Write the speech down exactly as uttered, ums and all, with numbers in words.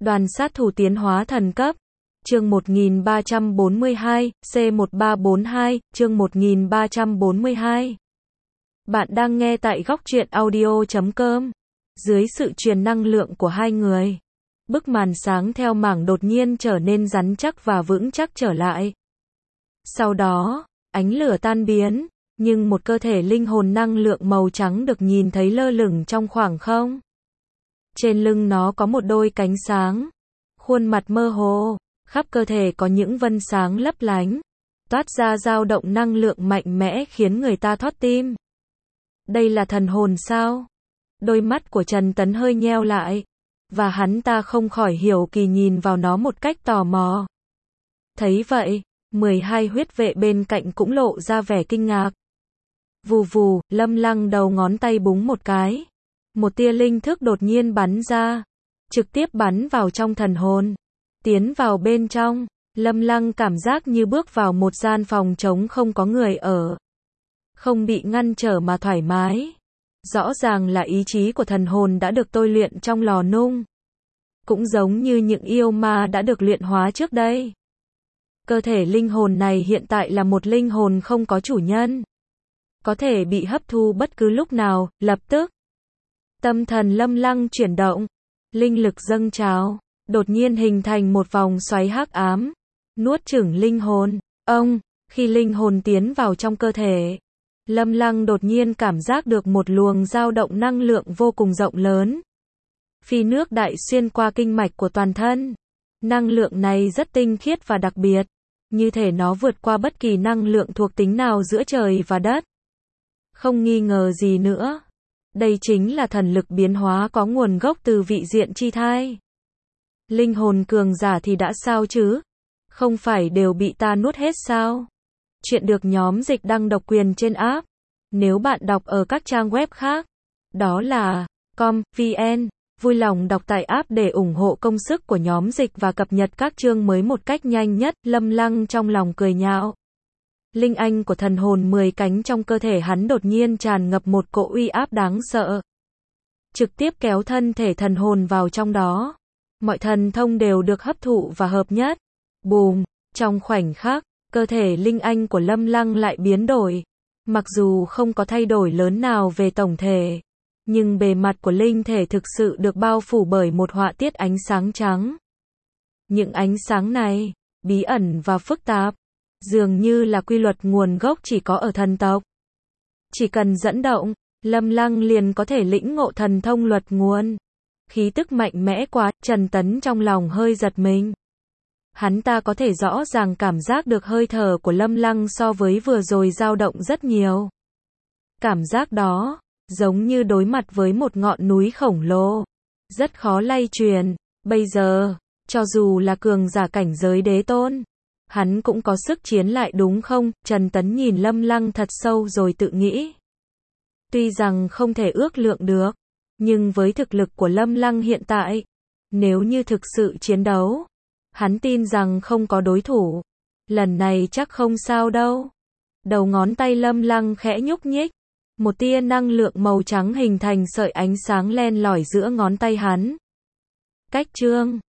Đoàn sát thủ tiến hóa thần cấp. Chương một nghìn ba trăm bốn mươi hai, C một ba bốn hai, chương một nghìn ba trăm bốn mươi hai. Bạn đang nghe tại góc truyện audio chấm com. Dưới sự truyền năng lượng của hai người, bức màn sáng theo mảng đột nhiên trở nên rắn chắc và vững chắc trở lại. Sau đó, ánh lửa tan biến, nhưng một cơ thể linh hồn năng lượng màu trắng được nhìn thấy lơ lửng trong khoảng không. Trên lưng nó có một đôi cánh sáng, khuôn mặt mơ hồ, khắp cơ thể có những vân sáng lấp lánh, toát ra dao động năng lượng mạnh mẽ khiến người ta thót tim. Đây là thần hồn sao? Đôi mắt của Trần Tấn hơi nheo lại, và hắn ta không khỏi hiểu kỳ nhìn vào nó một cách tò mò. Thấy vậy, mười hai huyết vệ bên cạnh cũng lộ ra vẻ kinh ngạc. Vù vù, Lâm Lăng đầu ngón tay búng một cái. Một tia linh thức đột nhiên bắn ra, trực tiếp bắn vào trong thần hồn. Tiến vào bên trong, Lâm Lăng cảm giác như bước vào một gian phòng trống không có người ở. Không bị ngăn trở mà thoải mái. Rõ ràng là ý chí của thần hồn đã được tôi luyện trong lò nung. Cũng giống như những yêu ma đã được luyện hóa trước đây. Cơ thể linh hồn này hiện tại là một linh hồn không có chủ nhân. Có thể bị hấp thu bất cứ lúc nào, lập tức. Tâm thần Lâm Lăng chuyển động, linh lực dâng trào, đột nhiên hình thành một vòng xoáy hắc ám, nuốt chửng linh hồn. Ông, khi linh hồn tiến vào trong cơ thể, Lâm Lăng đột nhiên cảm giác được một luồng dao động năng lượng vô cùng rộng lớn. Phi nước đại xuyên qua kinh mạch của toàn thân. Năng lượng này rất tinh khiết và đặc biệt, như thể nó vượt qua bất kỳ năng lượng thuộc tính nào giữa trời và đất. Không nghi ngờ gì nữa. Đây chính là thần lực biến hóa có nguồn gốc từ vị diện chi thai. Linh hồn cường giả thì đã sao chứ? Không phải đều bị ta nuốt hết sao? Chuyện được nhóm dịch đăng độc quyền trên app. Nếu bạn đọc ở các trang web khác, đó là com, vn, vui lòng đọc tại app để ủng hộ công sức của nhóm dịch và cập nhật các chương mới một cách nhanh nhất. Lâm Lăng trong lòng cười nhạo. Linh anh của thần hồn mười cánh trong cơ thể hắn đột nhiên tràn ngập một cỗ uy áp đáng sợ. Trực tiếp kéo thân thể thần hồn vào trong đó. Mọi thần thông đều được hấp thụ và hợp nhất. Bùm, trong khoảnh khắc, cơ thể linh anh của Lâm Lăng lại biến đổi. Mặc dù không có thay đổi lớn nào về tổng thể, nhưng bề mặt của linh thể thực sự được bao phủ bởi một họa tiết ánh sáng trắng. Những ánh sáng này, bí ẩn và phức tạp, dường như là quy luật nguồn gốc chỉ có ở thần tộc. Chỉ cần dẫn động, Lâm Lăng liền có thể lĩnh ngộ thần thông luật nguồn. Khí tức mạnh mẽ quá, Trần Tấn trong lòng hơi giật mình. Hắn ta có thể rõ ràng cảm giác được hơi thở của Lâm Lăng so với vừa rồi dao động rất nhiều. Cảm giác đó, giống như đối mặt với một ngọn núi khổng lồ, rất khó lay truyền. Bây giờ, cho dù là cường giả cảnh giới đế tôn, hắn cũng có sức chiến lại đúng không? Trần Tấn nhìn Lâm Lăng thật sâu rồi tự nghĩ. Tuy rằng không thể ước lượng được, nhưng với thực lực của Lâm Lăng hiện tại, nếu như thực sự chiến đấu, hắn tin rằng không có đối thủ. Lần này chắc không sao đâu. Đầu ngón tay Lâm Lăng khẽ nhúc nhích. Một tia năng lượng màu trắng hình thành sợi ánh sáng len lỏi giữa ngón tay hắn. Cách chương